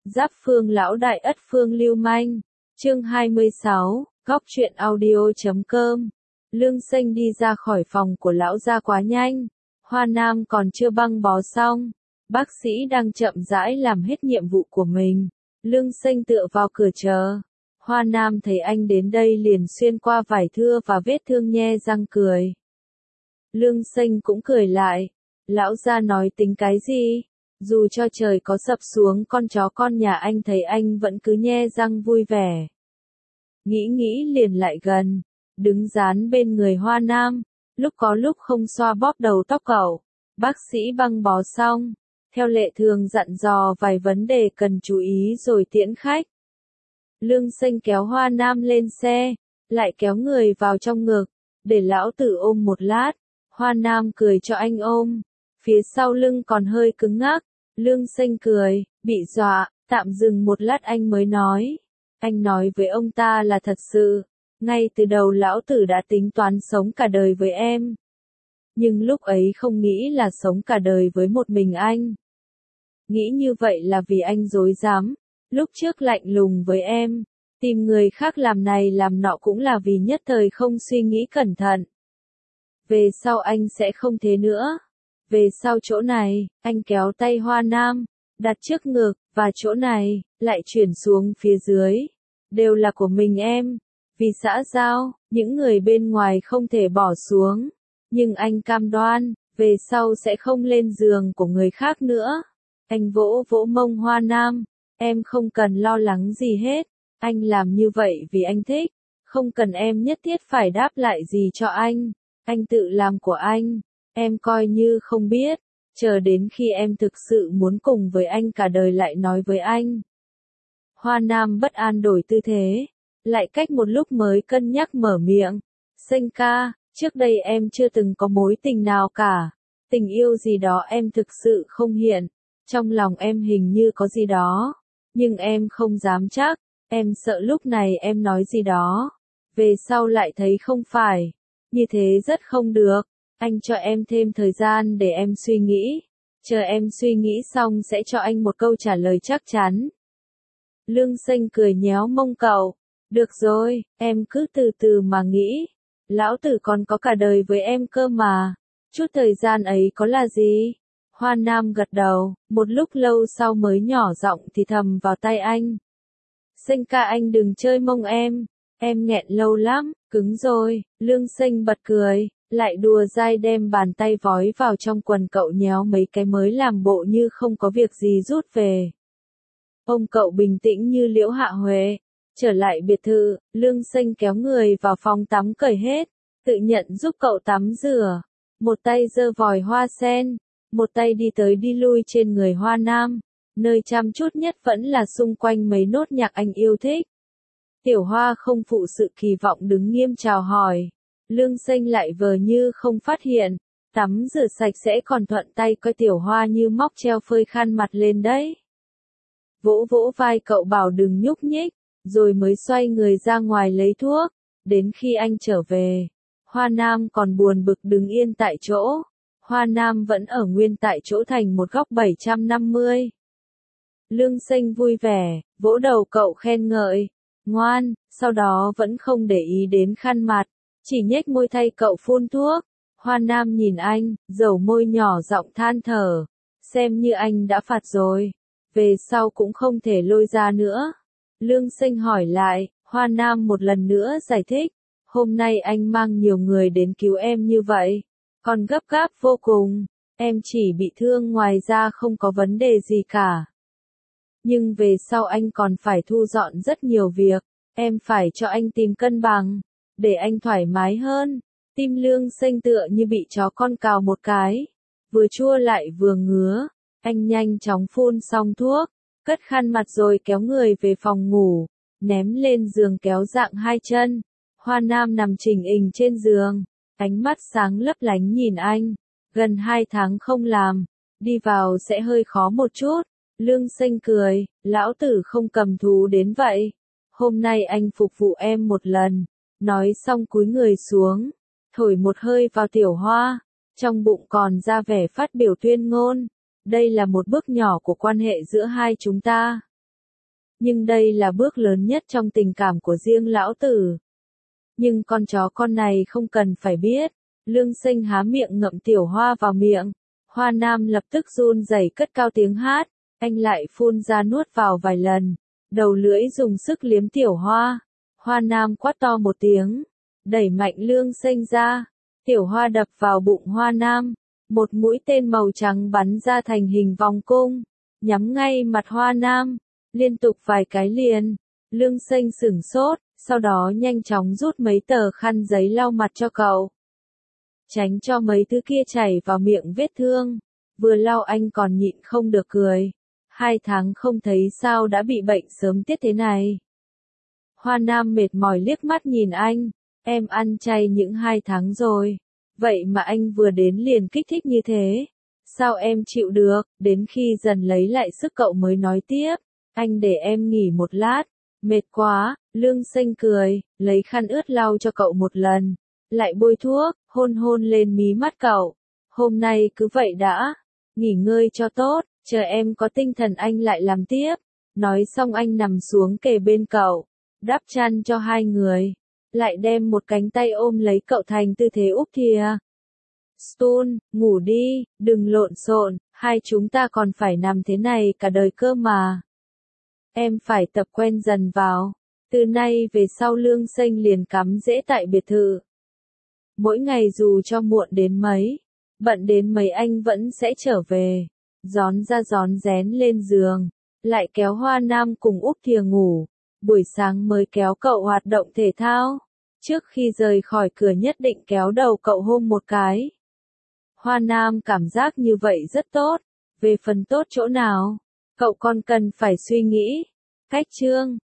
Giáp phương lão đại ất phương lưu manh. Chương 26, góc truyện audio.com. Lương Xanh đi ra khỏi phòng của lão gia quá nhanh. Hoa Nam còn chưa băng bó xong. Bác sĩ đang chậm rãi làm hết nhiệm vụ của mình. Lương Xanh tựa vào cửa chờ. Hoa Nam thấy anh đến đây liền xuyên qua vải thưa và vết thương nhe răng cười. Lương Xanh cũng cười lại. Lão gia nói tính cái gì? Dù cho trời có sập xuống con chó con nhà anh thấy anh vẫn cứ nhe răng vui vẻ. Nghĩ liền lại gần, đứng dán bên người Hoa Nam, lúc có lúc không xoa bóp đầu tóc cậu. Bác sĩ băng bó xong, theo lệ thường dặn dò vài vấn đề cần chú ý rồi tiễn khách. Lương Xanh kéo Hoa Nam lên xe, lại kéo người vào trong ngực, để lão tử ôm một lát. Hoa Nam cười cho anh ôm, phía sau lưng còn hơi cứng ngắc. Lương Xanh cười, bị dọa, tạm dừng một lát anh mới nói. Anh nói với ông ta là thật sự, ngay từ đầu lão tử đã tính toán sống cả đời với em. Nhưng lúc ấy không nghĩ là sống cả đời với một mình anh. Nghĩ như vậy là vì anh dối dám, lúc trước lạnh lùng với em, tìm người khác làm này làm nọ cũng là vì nhất thời không suy nghĩ cẩn thận. Về sau anh sẽ không thế nữa. Về sau chỗ này, anh kéo tay Hoa Nam, đặt trước ngực, và chỗ này, lại chuyển xuống phía dưới. Đều là của mình em. Vì xã giao, những người bên ngoài không thể bỏ xuống. Nhưng anh cam đoan, về sau sẽ không lên giường của người khác nữa. Anh vỗ vỗ mông Hoa Nam, em không cần lo lắng gì hết. Anh làm như vậy vì anh thích. Không cần em nhất thiết phải đáp lại gì cho anh. Anh tự làm của anh. Em coi như không biết, chờ đến khi em thực sự muốn cùng với anh cả đời lại nói với anh. Hoa Nam bất an đổi tư thế, lại cách một lúc mới cân nhắc mở miệng. Xanh ca, trước đây em chưa từng có mối tình nào cả. Tình yêu gì đó em thực sự không hiện. Trong lòng em hình như có gì đó. Nhưng em không dám chắc, em sợ lúc này em nói gì đó. Về sau lại thấy không phải. Như thế rất không được. Anh cho em thêm thời gian để em suy nghĩ. Chờ em suy nghĩ xong sẽ cho anh một câu trả lời chắc chắn. Lương Xanh cười nhéo mông cậu. Được rồi, em cứ từ từ mà nghĩ. Lão tử còn có cả đời với em cơ mà. Chút thời gian ấy có là gì? Hoa Nam gật đầu, một lúc lâu sau mới nhỏ giọng thì thầm vào tay anh. Xanh ca anh đừng chơi mông em nghẹn lâu lắm, cứng rồi. Lương Xanh bật cười. Lại đùa dai đem bàn tay vói vào trong quần cậu nhéo mấy cái mới làm bộ như không có việc gì rút về. Ông cậu bình tĩnh như Liễu Hạ Huệ. Trở lại biệt thự, Lương Xanh kéo người vào phòng tắm cởi hết, tự nhận giúp cậu tắm rửa. Một tay giơ vòi hoa sen, một tay đi tới đi lui trên người Hoa Nam. Nơi chăm chút nhất vẫn là xung quanh mấy nốt nhạc anh yêu thích. Tiểu Hoa không phụ sự kỳ vọng đứng nghiêm chào hỏi. Lương Xanh lại vờ như không phát hiện, tắm rửa sạch sẽ còn thuận tay coi Tiểu Hoa như móc treo phơi khăn mặt lên đấy. Vỗ vỗ vai cậu bảo đừng nhúc nhích, rồi mới xoay người ra ngoài lấy thuốc. Đến khi anh trở về, Hoa Nam còn buồn bực đứng yên tại chỗ. Hoa Nam vẫn ở nguyên tại chỗ thành một góc 750. Lương Xanh vui vẻ, vỗ đầu cậu khen ngợi, ngoan, sau đó vẫn không để ý đến khăn mặt. Chỉ nhếch môi thay cậu phun thuốc. Hoa Nam nhìn anh, dầu môi nhỏ giọng than thở. Xem như anh đã phạt rồi. Về sau cũng không thể lôi ra nữa. Lương Xanh hỏi lại, Hoa Nam một lần nữa giải thích. Hôm nay anh mang nhiều người đến cứu em như vậy. Còn gấp gáp vô cùng. Em chỉ bị thương ngoài ra không có vấn đề gì cả. Nhưng về sau anh còn phải thu dọn rất nhiều việc. Em phải cho anh tìm cân bằng. Để anh thoải mái hơn. Tim Lương Xanh tựa như bị chó con cào một cái. Vừa chua lại vừa ngứa. Anh nhanh chóng phun xong thuốc. Cất khăn mặt rồi kéo người về phòng ngủ. Ném lên giường kéo dạng hai chân. Hoa Nam nằm chỉnh hình trên giường. Ánh mắt sáng lấp lánh nhìn anh. Gần 2 tháng không làm. Đi vào sẽ hơi khó một chút. Lương Xanh cười. Lão tử không cầm thú đến vậy. Hôm nay anh phục vụ em một lần. Nói xong cúi người xuống, thổi một hơi vào Tiểu Hoa, trong bụng còn ra vẻ phát biểu tuyên ngôn. Đây là một bước nhỏ của quan hệ giữa hai chúng ta. Nhưng đây là bước lớn nhất trong tình cảm của riêng lão tử. Nhưng con chó con này không cần phải biết. Lương Sinh há miệng ngậm Tiểu Hoa vào miệng. Hoa Nam lập tức run rẩy cất cao tiếng hát. Anh lại phun ra nuốt vào vài lần. Đầu lưỡi dùng sức liếm Tiểu Hoa. Hoa Nam quát to một tiếng. Đẩy mạnh Lương Sinh ra. Tiểu Hoa đập vào bụng Hoa Nam. Một mũi tên màu trắng bắn ra thành hình vòng cung. Nhắm ngay mặt Hoa Nam. Liên tục vài cái liền. Lương Sinh sửng sốt. Sau đó nhanh chóng rút mấy tờ khăn giấy lau mặt cho cậu. Tránh cho mấy thứ kia chảy vào miệng vết thương. Vừa lau anh còn nhịn không được cười. 2 tháng không thấy sao đã bị bệnh sớm tiết thế này. Hoa Nam mệt mỏi liếc mắt nhìn anh. Em ăn chay những 2 tháng rồi. Vậy mà anh vừa đến liền kích thích như thế. Sao em chịu được, đến khi dần lấy lại sức cậu mới nói tiếp. Anh để em nghỉ một lát. Mệt quá, Lương Sinh cười, lấy khăn ướt lau cho cậu một lần. Lại bôi thuốc, hôn hôn lên mí mắt cậu. Hôm nay cứ vậy đã. Nghỉ ngơi cho tốt, chờ em có tinh thần anh lại làm tiếp. Nói xong anh nằm xuống kề bên cậu. Đắp chăn cho hai người. Lại đem một cánh tay ôm lấy cậu thành tư thế úp thìa. Stone, ngủ đi, đừng lộn xộn, hai chúng ta còn phải nằm thế này cả đời cơ mà. Em phải tập quen dần vào. Từ nay về sau Lương Sinh liền cắm rễ tại biệt thự. Mỗi ngày dù cho muộn đến mấy, bận đến mấy anh vẫn sẽ trở về. Rón ra rón rén lên giường, lại kéo Hoa Nam cùng úp thìa ngủ. Buổi sáng mới kéo cậu hoạt động thể thao. Trước khi rời khỏi cửa nhất định kéo đầu cậu hôn một cái. Hoa Nam cảm giác như vậy rất tốt. Về phần tốt chỗ nào, cậu còn cần phải suy nghĩ. Cách chương